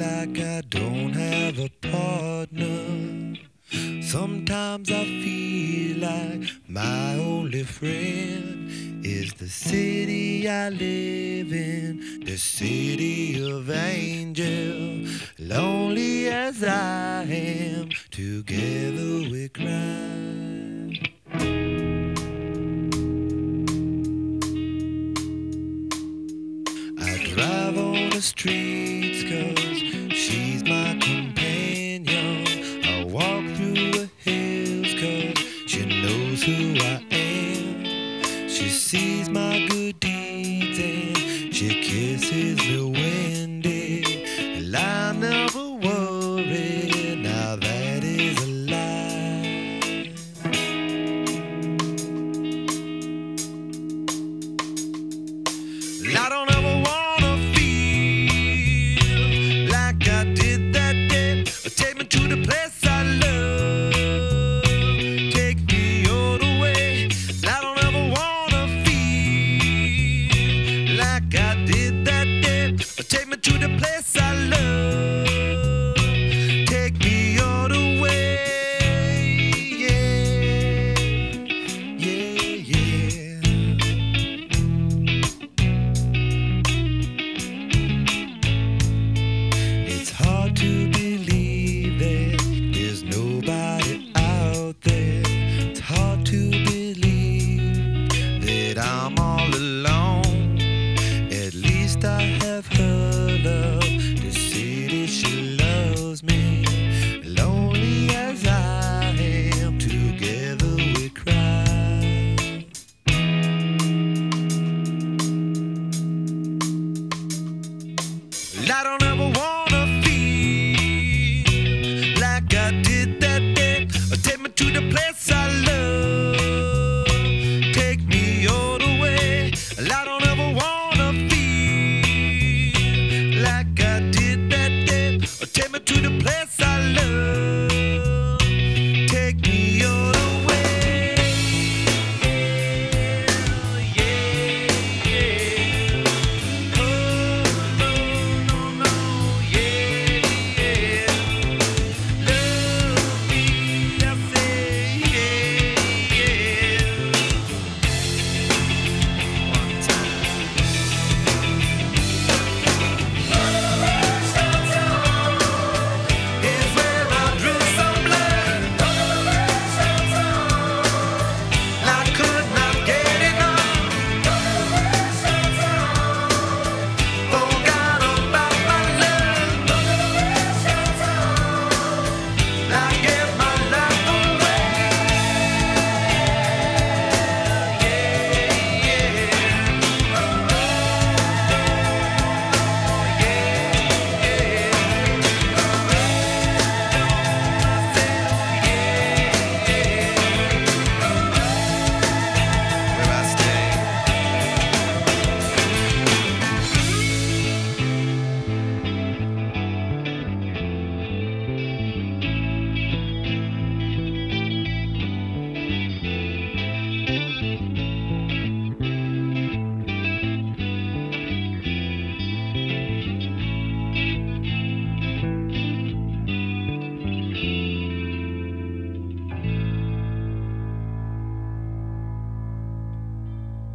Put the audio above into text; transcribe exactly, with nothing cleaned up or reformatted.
like I don't have a partner. Sometimes I feel like my only friend is the city I live in, the city of angels. Lonely as I am, together we cry. I drive on the streets 'cause she's my companion. I walk through the hills 'cause she knows who I am. She sees my good deeds and she kisses me windy. And I never worry, now that is a lie. I don't ever wanna feel like I did that day. Take me to the place I love, take me all the way. I don't ever wanna feel like I did that day. Take me to the place I love, take me all the way. Yeah, yeah, yeah. It's hard to believe that there's nobody out there. It's hard to believe that I'm all alone. At least I have her love, the city she loves me. Lonely as I am, together we cry. I don't ever want